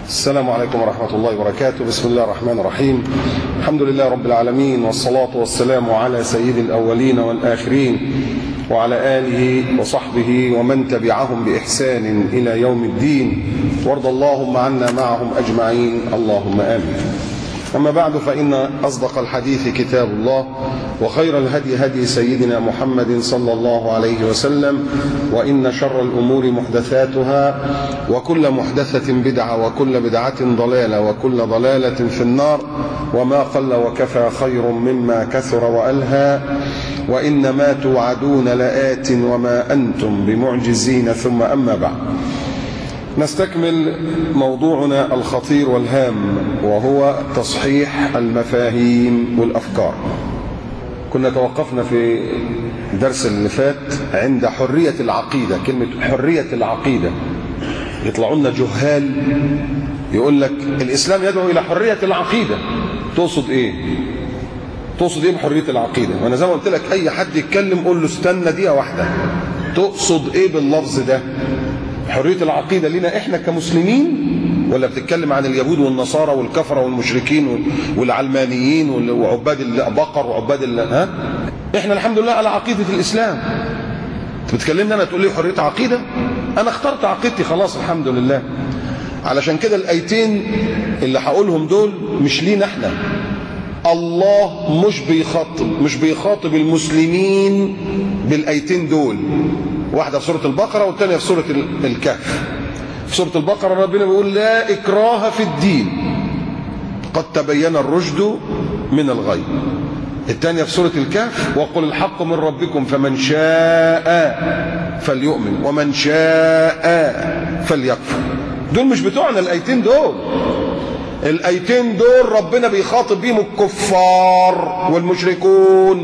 السلام عليكم ورحمة الله وبركاته. بسم الله الرحمن الرحيم. الحمد لله رب العالمين، والصلاة والسلام على سيد الأولين والآخرين وعلى آله وصحبه ومن تبعهم بإحسان إلى يوم الدين، وارض اللهم عنا معهم أجمعين، اللهم آمين. أما بعد، فإن أصدق الحديث كتاب الله، وخير الهدي هدي سيدنا محمد صلى الله عليه وسلم، وإن شر الأمور محدثاتها، وكل محدثة بدعة، وكل بدعة ضلالة، وكل ضلالة في النار. وما قل وكفى خير مما كثر وألهى، وإنما توعدون لآت وما أنتم بمعجزين. ثم أما بعد، نستكمل موضوعنا الخطير والهام، وهو تصحيح المفاهيم والأفكار. كنا توقفنا في الدرس اللي فات عند حرية العقيدة. كلمة حرية العقيدة، يطلعوا لنا جهال يقول لك الإسلام يدعو إلى حرية العقيدة. تقصد إيه؟ تقصد إيه بحرية العقيدة؟ وأنا زي ما قلت لك، أي حد يتكلم قول له استنى دقيقة واحدة، تقصد إيه باللفظ ده؟ حرية العقيدة لنا إحنا كمسلمين، ولا بتتكلم عن اليهود والنصارى والكفرة والمشركين والعلمانيين وعباد البقر وعباد ها؟ إحنا الحمد لله على عقيدة الإسلام. بتكلمني أنا تقول لي حرية عقيدة؟ أنا اخترت عقيدتي خلاص الحمد لله. علشان كده الآيتين اللي هقولهم دول مش لينا إحنا. الله مش بيخاطب المسلمين بالآيتين دول. واحدة في سورة البقرة والثانية في سورة الكهف. في سورة البقرة ربنا بيقول لا إكراه في الدين قد تبين الرشد من الغي. الثانية في سورة الكهف وقل الحق من ربكم فمن شاء فليؤمن ومن شاء فليكفر. دول مش بتوعنا الآيتين دول. الآيتين دول ربنا بيخاطب بيهم الكفار والمشركون.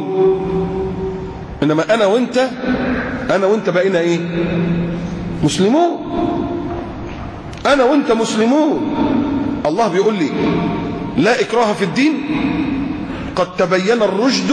إنما أنا وأنت بقينا إيه؟ مسلمون. أنا وأنت مسلمون. الله بيقول لي لا إكراه في الدين قد تبين الرشد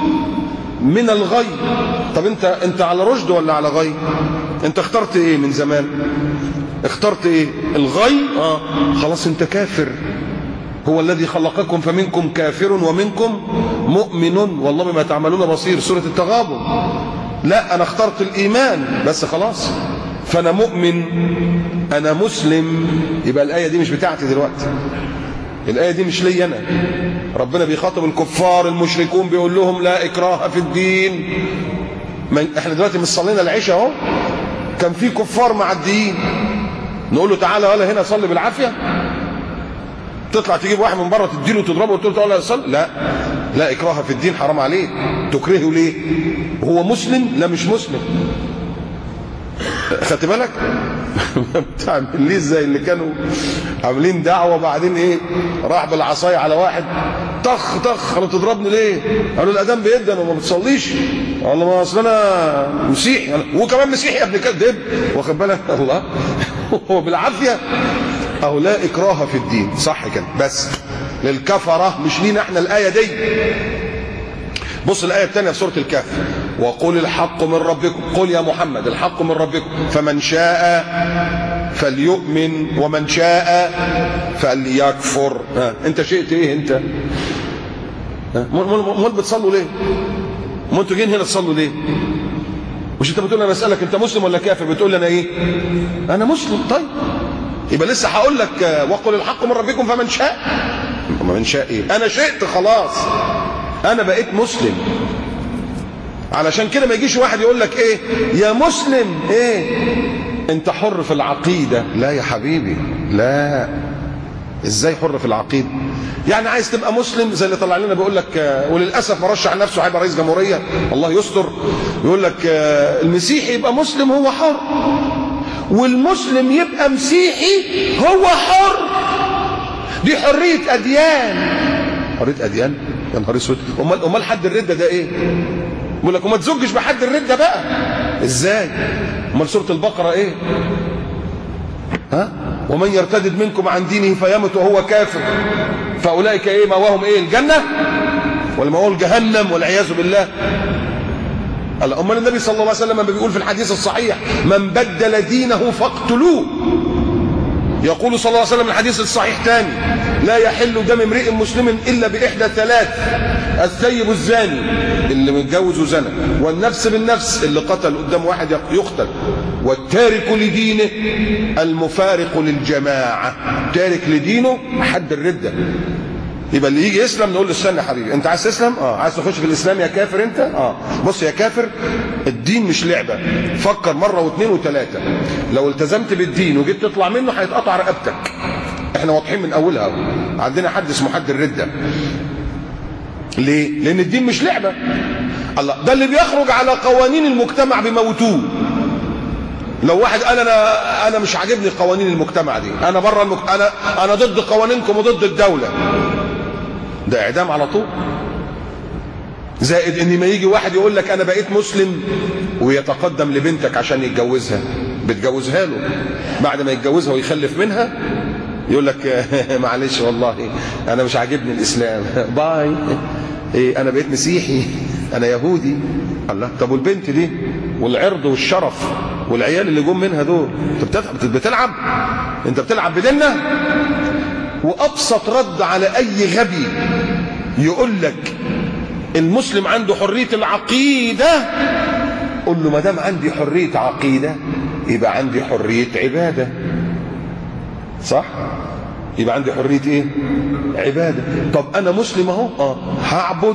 من الغي. طب أنت على رشد ولا على غي؟ أنت اخترت إيه من زمان؟ اخترت إيه؟ الغي؟ خلاص أنت كافر. هو الذي خلقكم فمنكم كافر ومنكم مؤمن والله بما تعملون بصير. سورة التغابن. لا، أنا اخترت الإيمان بس خلاص، فأنا مؤمن، أنا مسلم. يبقى الآية دي مش بتاعتي دلوقتي، الآية دي مش لي أنا. ربنا بيخاطب الكفار المشركون بيقول لهم لا إكراه في الدين. احنا دلوقتي مش صلينا العشاء اهو، كان في كفار معديين نقول له تعالى ولا هنا صلي بالعافية؟ تطلع تجيب واحد من بره تديله وتضربه وتقول له تعالى صلي؟ لا إكراه في الدين، حرام عليك. تكرهه ليه؟ هو مسلم؟ لا مش مسلم. خدت بالك؟ بتعمل ليه زي اللي كانوا عاملين دعوه بعدين ايه؟ راح بالعصايه على واحد طخ طخ. قالوا تضربني ليه؟ قالوا الاذان بيدن وما بتصليش. قال له ما اصل انا مسيحي. وكمان مسيحي يا ابن كذاب. واخد بالك؟ الله هو بالعافيه. اهو لا اكراه في الدين، صح كده، بس للكفره مش لينا احنا الايه دي. بص الآية الثانية في سورة الكهف وقل الحق من ربكم. قل يا محمد الحق من ربكم فمن شاء فليؤمن ومن شاء فليكفر. انت شئت ايه انت؟ امال بتصلوا ليه؟ امال انتوا جايين هنا تصلوا ليه؟ مش انت بتقول انا اسالك انت مسلم ولا كافر؟ بتقول لي انا ايه؟ انا مسلم. طيب يبقى لسه هقول لك وقل الحق من ربكم فمن شاء. من شاء ايه؟ انا شئت خلاص، انا بقيت مسلم. علشان كده ما يجيش واحد يقول لك ايه يا مسلم ايه انت حر في العقيدة. لا يا حبيبي، لا. ازاي حر في العقيدة؟ يعني عايز تبقى مسلم زي اللي طلع لنا بيقول لك وللاسف مرشح نفسه هيبقى رئيس جمهورية الله يستر، يقول لك المسيحي يبقى مسلم هو حر، والمسلم يبقى مسيحي هو حر. دي حرية اديان. حرية اديان؟ يا نهار اسود. امال حد الردة ده ايه؟ بيقول لك وما تزوجش بحد الردة بقى. ازاي؟ امال سورة البقرة ايه؟ ومن يرتد منكم عن دينه فيمت وهو كافر فاولئك ايه مأواهم ايه؟ الجنة ولا مأواهم جهنم والعياذ بالله. امال النبي صلى الله عليه وسلم بيقول في الحديث الصحيح من بدل دينه فاقتلوه. يقول صلى الله عليه وسلم الحديث الصحيح تاني: لا يحل دم امرئ مسلم الا باحدى ثلاث: الثيب الزاني اللي متجوز وزنى، والنفس بالنفس اللي قتل قدام واحد يقتل، والتارك لدينه المفارق للجماعه. تارك لدينه حد الرده. يبقى اللي يجي يسلم نقول له: استنى يا حبيبي، انت عايز تسلم؟ عايز تخش في الاسلام يا كافر انت؟ بص يا كافر، الدين مش لعبه، فكر مره واثنين وثلاثه. لو التزمت بالدين وجيت تطلع منه هيتقطع رقبتك. احنا واضحين من اولها، عندنا حد اسمه حد الرده. ليه؟ لان الدين مش لعبه. الله، ده اللي بيخرج على قوانين المجتمع بيموتوه. لو واحد قال انا مش عاجبني قوانين المجتمع دي، انا بره انا ضد قوانينكم وضد الدوله، ده اعدام على طول. زائد ان ما يجي واحد يقول لك انا بقيت مسلم ويتقدم لبنتك عشان يتجوزها، بتجوزها له، بعد ما يتجوزها ويخلف منها يقول لك معلش والله انا مش عاجبني الاسلام، باي، انا بقيت مسيحي، انا يهودي. الله، طب والبنت دي والعرض والشرف والعيال اللي جم منها دول، انت بتلعب؟ انت بتلعب بديننا؟ وابسط رد على اي غبي يقول لك المسلم عنده حريه العقيده، قول له: ما دام عندي حريه عقيده يبقى عندي حريه عباده. صح؟ يبقى عندي حريه ايه؟ عباده. طب انا مسلم اهو، هعبد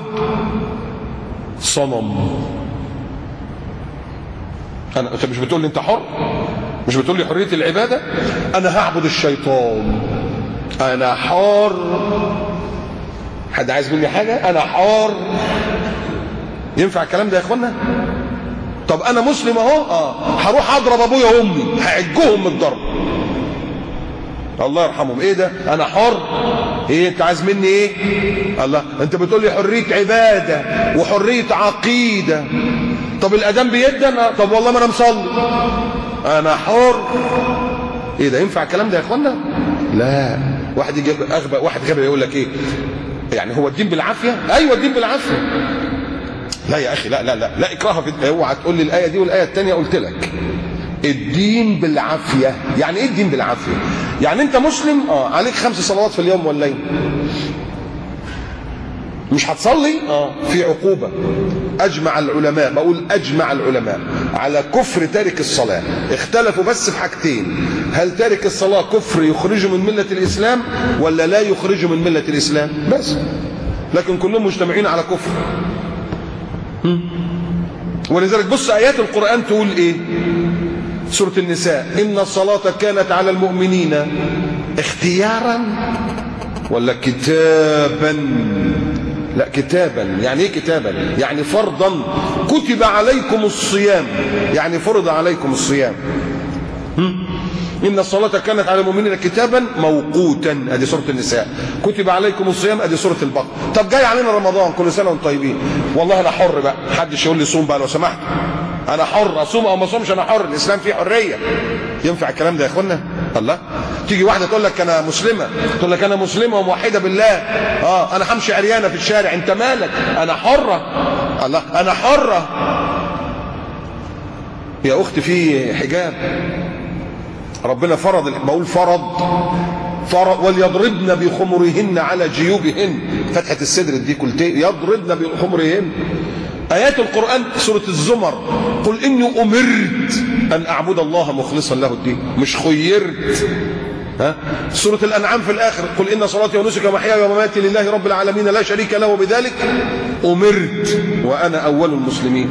صنم. انت مش بتقول لي انت حر؟ مش بتقول لي حريه العباده؟ انا هعبد الشيطان، انا حار. حد عايز مني حاجه؟ انا حار. ينفع الكلام ده يا اخوانا؟ طب انا مسلم اهو، هروح اضرب ابويا وامي، هعجهم من الضرب، الله يرحمهم. ايه ده؟ انا حر؟ ايه انت عايز مني ايه؟ الله، انت بتقول لي حريه عباده وحريه عقيده. طب الاذان بيدن، طب والله ما انا مصلي، انا حر. ايه ده؟ ينفع الكلام ده يا اخوانا؟ لا. واحد يجي اغبى، واحد غبي يقول لك ايه؟ يعني هو الدين بالعافيه؟ ايوه الدين بالعافيه. لا يا اخي، لا لا لا لا اكراه في الدين. اوعى تقول لي الايه دي والايه الثانيه. قلت لك الدين بالعافيه. يعني ايه الدين بالعافيه؟ يعني انت مسلم، عليك 5 صلوات في اليوم والليل، مش هتصلي، في عقوبه. اجمع العلماء، بقول اجمع العلماء على كفر تارك الصلاه. اختلفوا بس في حاجتين: هل تارك الصلاه كفر يخرجه من مله الاسلام ولا لا يخرجه من مله الاسلام؟ بس. لكن كلهم مجتمعين على كفر. ولذلك بص ايات القران تقول ايه؟ سوره النساء: ان الصلاه كانت على المؤمنين اختيارا ولا كتابا؟ لا، كتابا. يعني ايه كتابا؟ يعني فرضا. كتب عليكم الصيام، يعني فرض عليكم الصيام. ان الصلاه كانت على المؤمنين كتابا موقوتا، ادي سوره النساء. كتب عليكم الصيام، ادي سوره البقره. طب جاي علينا رمضان، كل سنه وانتم طيبين. والله انا حر بقى، محدش يقول لي صوم بقى لو سمحت، انا حر اصوم او ما اصومش، انا حر، الاسلام فيه حريه. ينفع الكلام ده يا اخوانا؟ الله. تيجي واحده تقول لك انا مسلمه، تقول لك انا مسلمه وموحده بالله، انا همشي عريانه في الشارع، انت مالك؟ انا حره. الله، انا حره يا اختي. في حجاب ربنا فرض، بقول فرض وليضربن بخمرهن على جيوبهن، فتحه الصدر دي كلتين، يضربن بخمرهن. آيات القرآن سورة الزمر: قل إني أمرت أن أعبد الله مخلصا له الدين، مش خيرت. سورة الأنعام في الآخر: قل إن صلاتي ونسكي ومحياي ومماتي لله رب العالمين لا شريك له وبذلك أمرت وأنا أول المسلمين.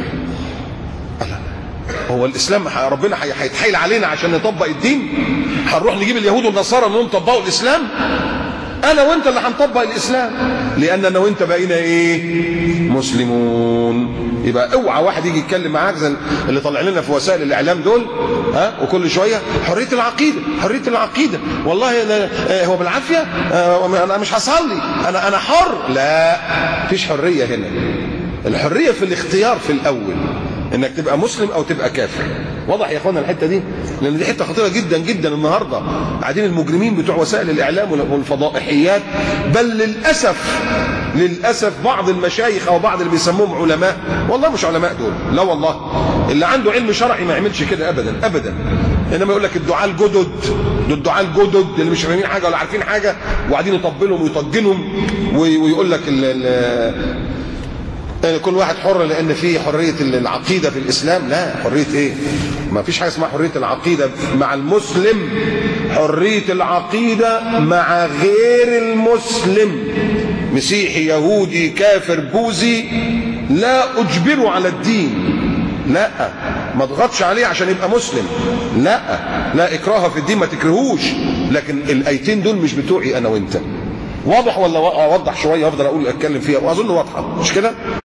هو الإسلام ربنا هيتحايل علينا عشان نطبق الدين؟ هنروح نجيب اليهود والنصارى انهم طبقوا الإسلام؟ انا وانت اللي هنطبق الاسلام، لان انا وانت بقينا ايه؟ مسلمون. يبقى اوعى واحد يجي يتكلم معاك زي اللي طالع لنا في وسائل الاعلام دول، وكل شويه حريه العقيده، حريه العقيده. والله هو بالعافيه، انا مش هصلي، انا حر. لا، مفيش حريه هنا. الحريه في الاختيار في الاول، انك تبقى مسلم او تبقى كافر. واضح يا اخوانا الحته دي؟ لان دي حته خطيره جدا جدا. النهارده قاعدين المجرمين بتوع وسائل الاعلام والفضائحيات، بل للاسف بعض المشايخ او بعض اللي بيسموهم علماء، والله مش علماء دول، لا والله، اللي عنده علم شرعي ما يعملش كده ابدا ابدا. انما يقول لك الدعاء الجدد، دول الدعاء الجدد اللي مش فاهمين حاجه ولا عارفين حاجه وقاعدين يطبلهم ويطجنهم ويقول لك كل واحد حر لان في حريه العقيده في الاسلام. لا، حريه ايه؟ ما فيش حاجه اسمها حريه العقيده مع المسلم، حريه العقيده مع غير المسلم، مسيحي يهودي كافر بوذي، لا اجبره على الدين، لا ما اضغطش عليه عشان يبقى مسلم، لا اكراه في الدين، ما تكرهوش. لكن الايتين دول مش بتوعي انا وانت. واضح ولا اوضح شويه افضل اقول اتكلم فيها؟ واظن واضحه مش كده؟